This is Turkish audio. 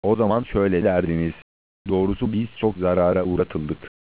O zaman şöyle derdiniz. Doğrusu biz çok zarara uğratıldık.